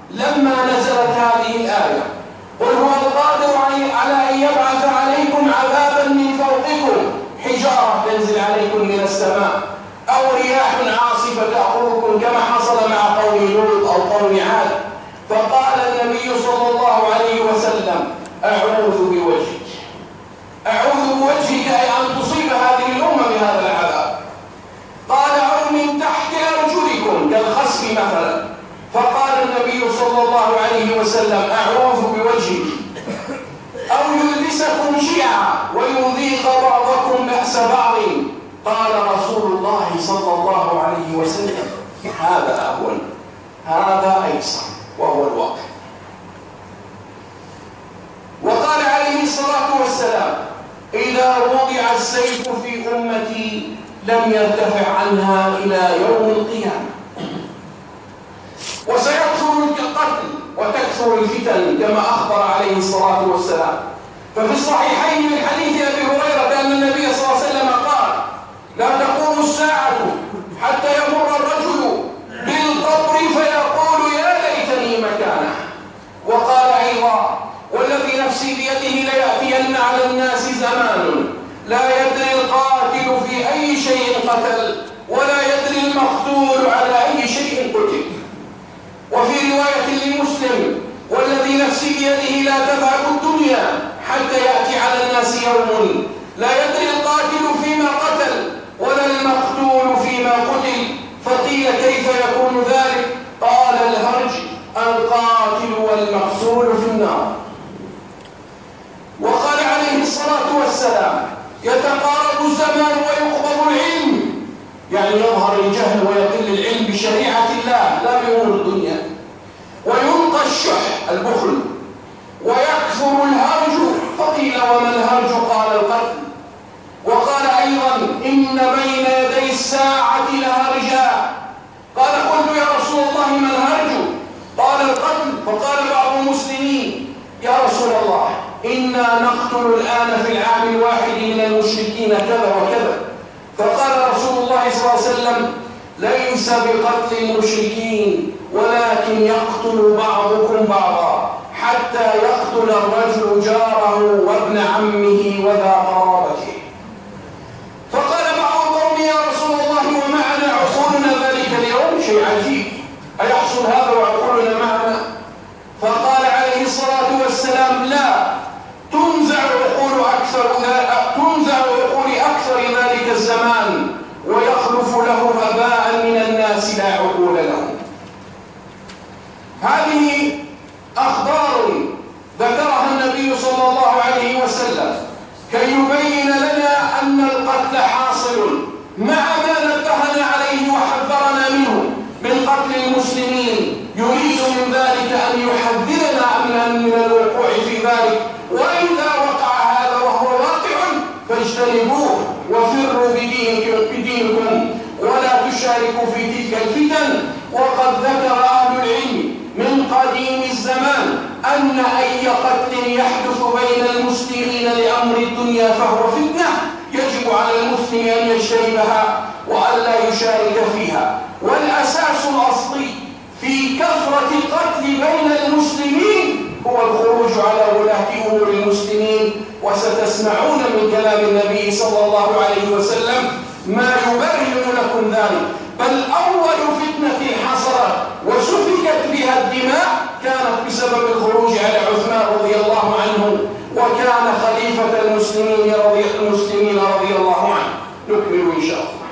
لما نزلت هذه الآية: قل هو القادر على أن يبعث عليكم عذابا من فوقكم، حجارة تنزل عليكم من السماء، أو رياح عاصفة تأخذكم كما حصل مع قوم لوط أو قوم عاد. فقال النبي صلى الله عليه وسلم: أعوذ بوجهك، أعوذ بوجهك أي أن تصيب هذه الأمة بهذا العذاب. قال: أو من تحت أرجلكم كالخسف مثلا. فقال النبي صلى الله عليه وسلم: أعوذ بوجهك، أو يلبسكم شيعا ويذيق بعضكم بأس بعض. قال رسول الله صلى الله عليه وسلم: هذا أهون، هذا أيسر، وهو الواقع. وقال عليه الصلاة والسلام: إذا وضع السيف في أمتي لم يرتفع عنها إلى يوم القيامة. وسيكثر القتل وتكثر الفتن كما أخبر عليه الصلاة والسلام. ففي الصحيحين من حديث أبي هريرة أن النبي صلى الله عليه وسلم قال: لا تقوم الساعة حتى يمر الرجل بالقبر فيقول: يا ليتني مكانه. وقال أيضا: والذي نفسي بيده ليأتين على الناس زمان لا يدري القاتل في أي شيء قتل ولا يدري المقتول على أي شيء قتل. وفي رواية لمسلم: والذي نفسي بيده لا تذهب الدنيا حتى يأتي على الناس يوم لا يدري القاتل فيما قتل ولا المقتول فيما قتل. فقيل: كيف يكون ذلك؟ قال: الهرج، القاتل والمقتول في النار. وقال عليه الصلاة والسلام: يتقارب الزمان ويقبض العلم، يعني يظهر الجهل ويقل العلم بشريعة الله لا بأمور الدنيا، ويلقى الشح البخل، ويكثر الهرج. فقيل: وما الهرج؟ قال: القتل. وقال أيضا: إن بين يدي الساعة لهرجا. قال: قلت يا رسول الله ما الهرج؟ قال: القتل. فقال بعض المسلمين: يا رسول الله، إنا نقتل الآن في العام الواحد من المشركين كذا وكذا. فقال رسول الله صلى الله عليه وسلم: ليس بقتل المشركين، ولكن يقتل بعضكم بعضا حتى يقتل الرجل جاره وابن عمه وذا قرابته. فقال بعض القوم: يا رسول الله، ومعنا عقولنا ذلك اليوم؟ شيء عجيب، أيحصل هذا وعقولنا معنا؟ فقال عليه الصلاة والسلام: لا، تنزع عقول أكثر ذلك الزمان ويخلف له أباء من الناس لا عقول لهم. هذه أخبار ذكرها النبي صلى الله عليه وسلم كي يبين لنا أن القتل حاصل، مع ما نبهنا عليه وحذرنا منه من قتل المسلمين. يريد من ذلك أن يحذرنا من الوقوع في ذلك، وإذا وقع هذا وهو واقع فاجتنبوه وفروا بدينكم ولا تشاركوا في تلك الفتن. وقد ذكر أهل العلم من قديم الزمان أن أي قتل يحدث بين المسلمين لأمر الدنيا فهو فتنة، يجب على المسلم أن يجتنبها وألا يشارك فيها. والأساس الأصلي في كثرة القتل بين المسلمين هو الخروج على ولاة أمور المسلمين. وستسمعون من كلام النبي صلى الله عليه وسلم ما يبرهن لكم ذلك. بل أول فتنة حصلت وسفكت بها الدماء كانت بسبب الخروج على عثمان رضي الله عنه، وكان خليفة المسلمين رضي الله عنه. نكمل إن شاء الله.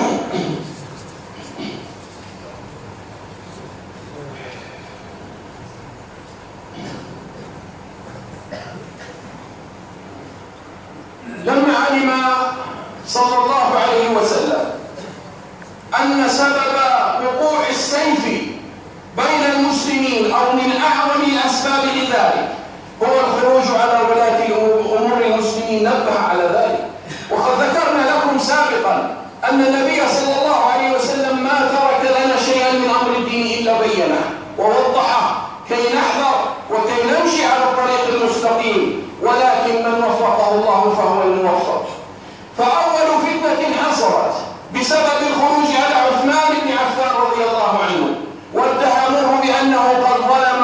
لما علم صلى الله عليه وسلم أن سبب وقوع السيف بين المسلمين أو من أعظم الأسباب لذلك هو الخروج على ولاة أمور المسلمين، نبه على ذلك. وقد ذكرنا لكم سابقا أن النبي صلى الله عليه وسلم ما ترك لنا شيئا من أمر الدين إلا بينه ووضحه كي نحذر وكي نمشي على الطريق المستقيم، ولكن من وفقه الله فهو الموفق. فأول فتنة حصلت بسبب الخروج على عثمان بن عفان رضي الله عنه، واتهموه بأنه قد ظلم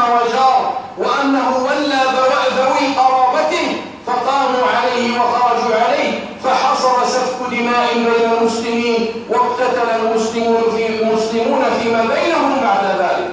دماء بين المسلمين واقتتل المسلمون فيما بينهم بعد ذلك،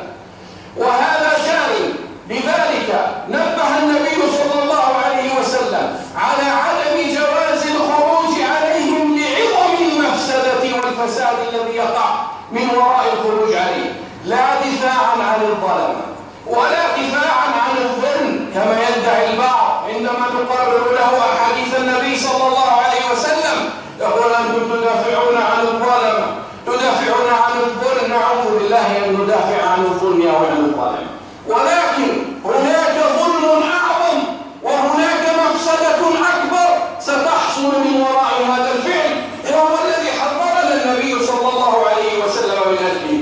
وهذا شأن. لذلك نبه النبي صلى الله عليه وسلم على عدم جواز الخروج عليهم لعظم المفسدة والفساد الذي يقع من وراء الخروج عليه، لا دفاعا عن الظلم ولا دفاعا عن الظلم كما يدعي البعض عندما تقرر له أحاديث النبي صلى الله عليه وسلم، يقول أنتم تدافعون عن الظلم، تدافعون عن الظلم. نعوذ بالله أن ندافع عن الظلم أو عن الظلم، ولكن هناك ظلم أعظم وهناك مفسدة أكبر ستحصل من وراء هذا الفعل، هو الذي حذرنا النبي صلى الله عليه وسلم من أجله.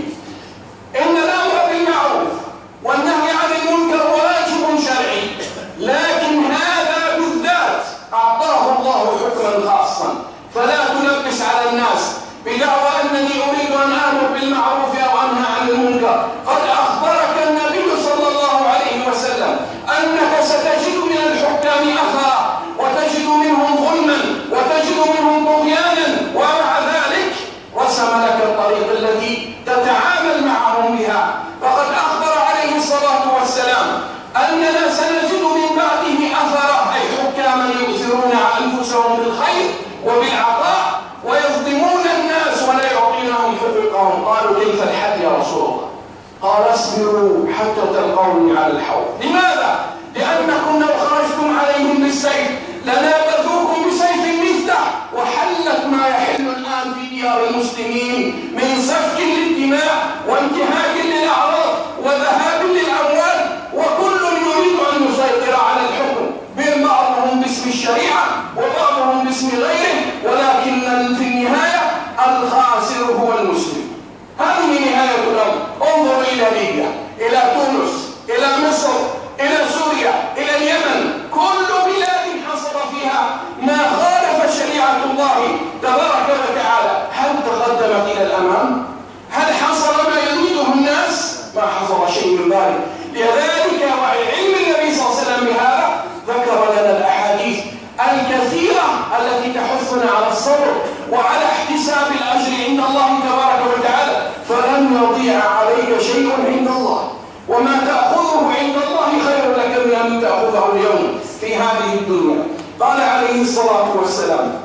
إن الأمر بالمعروف والنهي عن المنكر واجب شرعي، لكن هذا بالذات أعطاه الله حكما خاصا، فلا تلبس على الناس بدعوى أنني أريد أن آمر بالمعروف أو أنهى عن المنكر. قد أخبرك النبي صلى الله عليه وسلم أنك ستجد من الحكام أثرا، وتجد منهم ظلما، وتجد منهم طغيانا، ومع ذلك رسم لك الطريق التي تتعامل معهم بها. فقد أخبر عليه الصلاة والسلام أننا سنجد من بعده أثرا، أي حكاما يؤثرون أنفسهم بالخير وبالعطاء ويظلمون الناس ولا يعطونهم حقوقهم. قالوا كيف الحل يا رسول الله؟ قال اصبروا حتى تلقوني على الحوض. لماذا؟ لأنكم لو خرجتم عليهم بالسيف لنابذوكم بسيف المفتح، وحلت ما يحل الآن في ديار المسلمين من سفك للدماء وانتهاك للأعراض وذهاب للأموال، وكل يريد أن يسيطر على الحكم، بعضهم باسم الشريعة وبعضهم باسم غيره، ولكن في النهاية الخاسر هو المسلم. هذه نهاية الأمر. انظر إلى ليبيا، إلى تونس، إلى مصر، إلى سوريا، إلى اليمن، كل بلاد حصل فيها ما خالف شريعة الله تبارك وتعالى. هل تقدمت إلى الأمام؟ هل حصل ما يريده الناس؟ ما حصل شيء من ذلك. لذلك وعلم النبي صلى الله عليه وسلم بهذا ذكر لنا الأحاديث الكثيرة التي تحثنا على الصبر وعلى احتساب الأجر عند الله تبارك وتعالى، فلن يضيع عليك شيء عند الله، وما تأخذه عند الله خير لك من أن تأخذه اليوم في هذه الدنيا. قال عليه الصلاة والسلام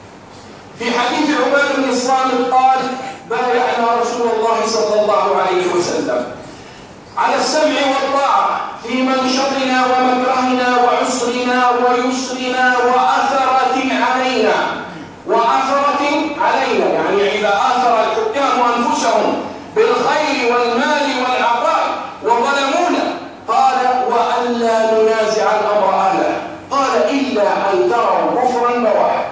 في حديث عبادة بن الصامت قال بايعنا رسول الله صلى الله عليه وسلم على السمع والطاعة في منشطنا ومكرهنا وعسرنا ويسرنا وأثرة علينا. وأثرة علينا يعني إذا آثر الحكام أنفسهم بالخير والمال والعطاء وظلمونا، قال وألا ننازع الأمر أهله، قال إلا أن تروا كفرا بواحا،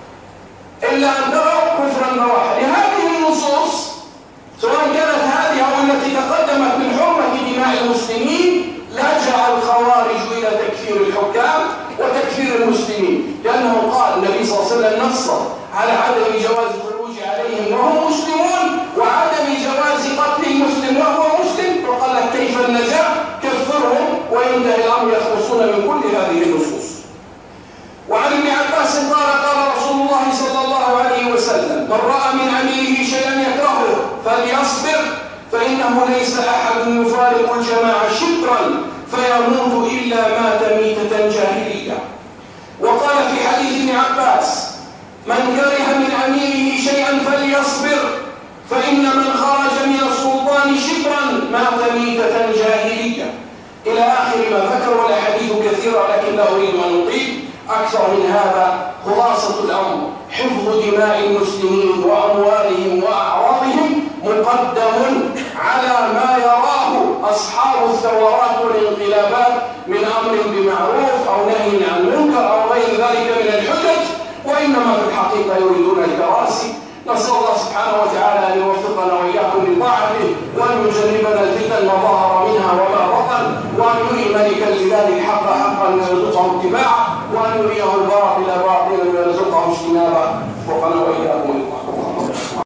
إلا أن تروا كفرا بواحا. لهذه النصوص سواء كانت هذه أو التي تقدمت من حرمة دماء المسلمين لجأ الخوارج إلى تكفير الحكام وتكفير المسلمين، لأنه قال النبي صلى الله عليه وسلم نص على عدم جواز الخروج عليهم وهم مسلمون وعدم جواز قتل المسلم وهو مسلم، فقال لك كيف النجاة؟ كفرهم وينتهي الأمر، يخلصون من كل هذه النصوص. وعن ابن عباس قال رسول الله صلى الله عليه وسلم من رأى من أميره شيئا يكرهه فليصبر، فإنه ليس أحد يفارق الجماعة شبرا فيموت إلا مات ميتة جاهلية. وقال في حديث ابن عباس من كره من أميره شيئا فليصبر، فإن من خرج من السلطان شبرا مات ميتة جاهلية، إلى آخر ما ذكر. والأحاديث كثيرة لكن لا أريد أن أطيل أكثر من هذا. خلاصة الأمر حفظ دماء المسلمين وأموالهم وأعراضهم مقدم على ما يراه أصحاب الثورات والانقلابات من أمر بمعروف أو نهي عن منكر أو غير ذلك من الحجج، وإنما في الحقيقة يريدون الكراسي. نسأل الله سبحانه وتعالى أن يوفقنا وإياكم لطاعته وأن يجنبنا الفتن ما ظهر منها وما بطن، وأن يري ملك الجلال الحق حقا ويرزقه اتباعه.